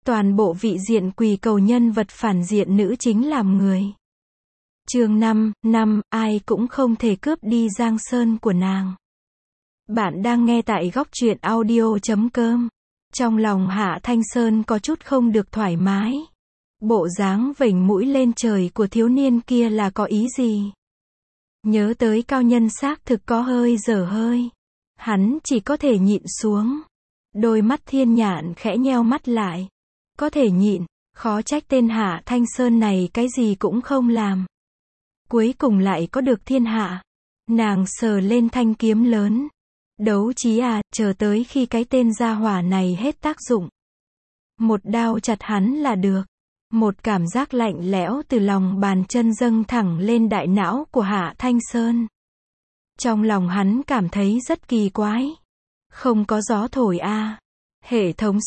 Toàn bộ vị diện quỳ cầu nhân vật phản diện nữ chính làm người. Chương 5, ai cũng không thể cướp đi Giang Sơn của nàng. Bạn đang nghe tại góc truyện audio.com. Trong lòng Hạ Thanh Sơn có chút không được thoải mái. Bộ dáng vểnh mũi lên trời của thiếu niên kia là có ý gì? Nhớ tới cao nhân xác thực có hơi dở hơi. Hắn chỉ có thể nhịn xuống. Đôi mắt thiên nhạn khẽ nheo mắt lại. Có thể nhịn, khó trách tên Hạ Thanh Sơn này cái gì cũng không làm. Cuối cùng lại có được thiên hạ. Nàng sờ lên thanh kiếm lớn. Đấu trí à, chờ tới khi cái tên gia hỏa này hết tác dụng. Một đao chặt hắn là được. Một cảm giác lạnh lẽo từ lòng bàn chân dâng thẳng lên đại não của Hạ Thanh Sơn. Trong lòng hắn cảm thấy rất kỳ quái. Không có gió thổi a. Hệ thống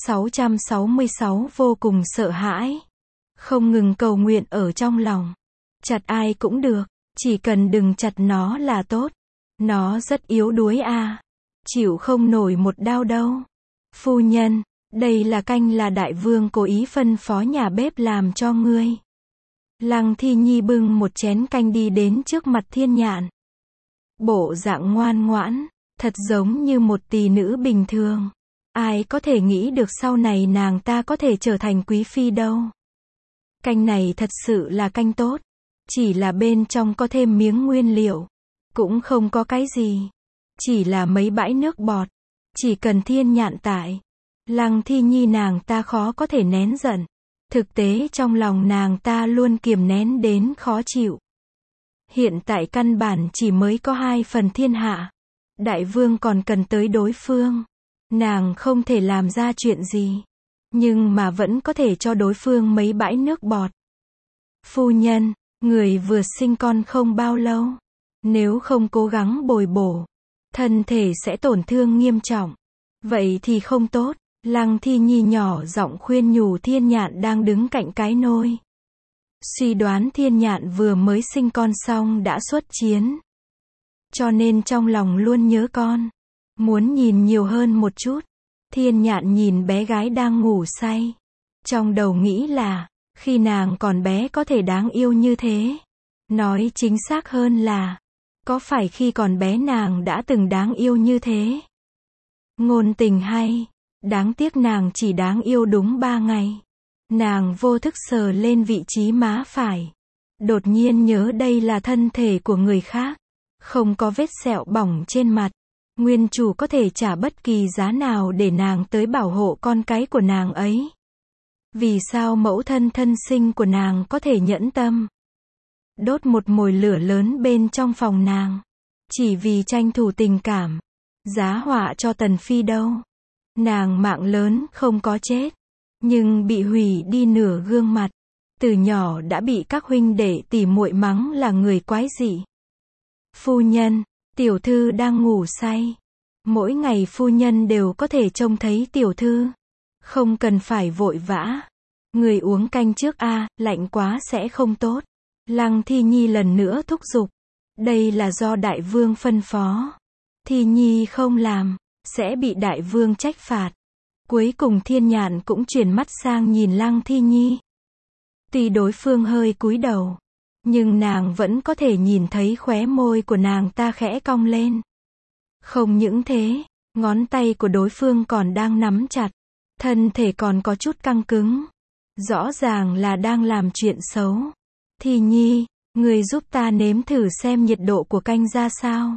666 vô cùng sợ hãi. Không ngừng cầu nguyện ở trong lòng. Chặt ai cũng được, chỉ cần đừng chặt nó là tốt. Nó rất yếu đuối a. Chịu không nổi một đao đâu. Phu nhân, đây là canh là đại vương cố ý phân phó nhà bếp làm cho ngươi. Lăng Thi Nhi bưng một chén canh đi đến trước mặt thiên nhạn. Bộ dạng ngoan ngoãn, thật giống như một tỷ nữ bình thường. Ai có thể nghĩ được sau này nàng ta có thể trở thành quý phi đâu. Canh này thật sự là canh tốt. Chỉ là bên trong có thêm miếng nguyên liệu. Cũng không có cái gì. Chỉ là mấy bãi nước bọt. Chỉ cần thiên nhạn tại. Lăng Thi Nhi nàng ta khó có thể nén giận. Thực tế trong lòng nàng ta luôn kiềm nén đến khó chịu. Hiện tại căn bản chỉ mới có 2 phần thiên hạ. Đại vương còn cần tới đối phương. Nàng không thể làm ra chuyện gì. Nhưng mà vẫn có thể cho đối phương mấy bãi nước bọt. Phu nhân, người vừa sinh con không bao lâu. Nếu không cố gắng bồi bổ, thân thể sẽ tổn thương nghiêm trọng. Vậy thì không tốt. Lăng Thi Nhi nhỏ giọng khuyên nhủ thiên nhạn đang đứng cạnh cái nôi. Suy đoán thiên nhạn vừa mới sinh con xong đã xuất chiến. Cho nên trong lòng luôn nhớ con. Muốn nhìn nhiều hơn một chút. Thiên nhạn nhìn bé gái đang ngủ say. Trong đầu nghĩ là, khi nàng còn bé có thể đáng yêu như thế. Nói chính xác hơn là, có phải khi còn bé nàng đã từng đáng yêu như thế? Ngôn tình hay. Đáng tiếc nàng chỉ đáng yêu đúng 3 ngày. Nàng vô thức sờ lên vị trí má phải. Đột nhiên nhớ đây là thân thể của người khác. Không có vết sẹo bỏng trên mặt. Nguyên chủ có thể trả bất kỳ giá nào để nàng tới bảo hộ con cái của nàng ấy. Vì sao mẫu thân thân sinh của nàng có thể nhẫn tâm đốt một mồi lửa lớn bên trong phòng nàng. Chỉ vì tranh thủ tình cảm. Giá họa cho Tần Phi đâu. Nàng mạng lớn không có chết. Nhưng bị hủy đi nửa gương mặt. Từ nhỏ đã bị các huynh đệ tỉ muội mắng là người quái dị. Phu nhân, tiểu thư đang ngủ say. Mỗi ngày phu nhân đều có thể trông thấy tiểu thư. Không cần phải vội vã. Người uống canh trước a, lạnh quá sẽ không tốt. Lăng Thi Nhi lần nữa thúc giục. Đây là do đại vương phân phó. Thi Nhi không làm, sẽ bị đại vương trách phạt. Cuối cùng thiên nhạn cũng chuyển mắt sang nhìn Lăng Thi Nhi. Tuy đối phương hơi cúi đầu, nhưng nàng vẫn có thể nhìn thấy khóe môi của nàng ta khẽ cong lên. Không những thế, ngón tay của đối phương còn đang nắm chặt. Thân thể còn có chút căng cứng. Rõ ràng là đang làm chuyện xấu. Thi Nhi, người giúp ta nếm thử xem nhiệt độ của canh ra sao.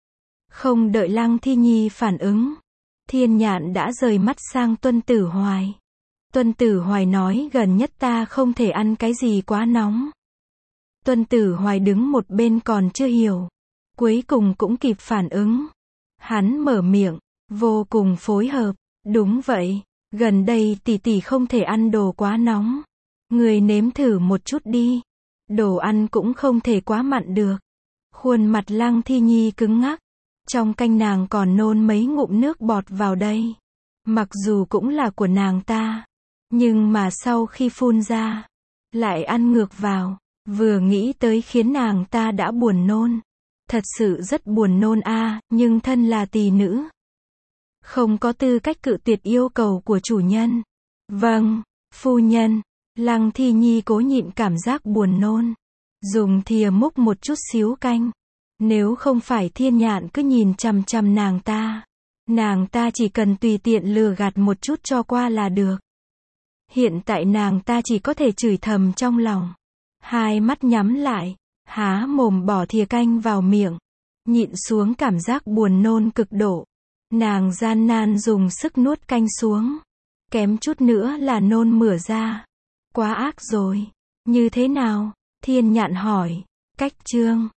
Không đợi Lăng Thi Nhi phản ứng. Thiên nhạn đã rời mắt sang Tuân Tử Hoài. Tuân Tử Hoài nói gần nhất ta không thể ăn cái gì quá nóng. Tuân Tử Hoài đứng một bên còn chưa hiểu. Cuối cùng cũng kịp phản ứng. Hắn mở miệng, vô cùng phối hợp. Đúng vậy, gần đây tỷ tỷ không thể ăn đồ quá nóng. Người nếm thử một chút đi. Đồ ăn cũng không thể quá mặn được. Khuôn mặt Lăng Thi Nhi cứng ngắc. Trong canh nàng còn nôn mấy ngụm nước bọt vào đây. Mặc dù cũng là của nàng ta. Nhưng mà sau khi phun ra, lại ăn ngược vào. Vừa nghĩ tới khiến nàng ta đã buồn nôn. Thật sự rất buồn nôn a, nhưng thân là tỳ nữ. Không có tư cách cự tuyệt yêu cầu của chủ nhân. Vâng, Phu nhân, Lăng Thi Nhi cố nhịn cảm giác buồn nôn. Dùng thìa múc một chút xíu canh. Nếu không phải Thiên Nhạn cứ nhìn chằm chằm nàng ta chỉ cần tùy tiện lừa gạt một chút cho qua là được. Hiện tại nàng ta chỉ có thể chửi thầm trong lòng. Hai mắt nhắm lại, há mồm bỏ thìa canh vào miệng. Nhịn xuống cảm giác buồn nôn cực độ. Nàng gian nan dùng sức nuốt canh xuống. Kém chút nữa là nôn mửa ra. Quá ác rồi. Như thế nào? Thiên Nhạn hỏi. Cách chương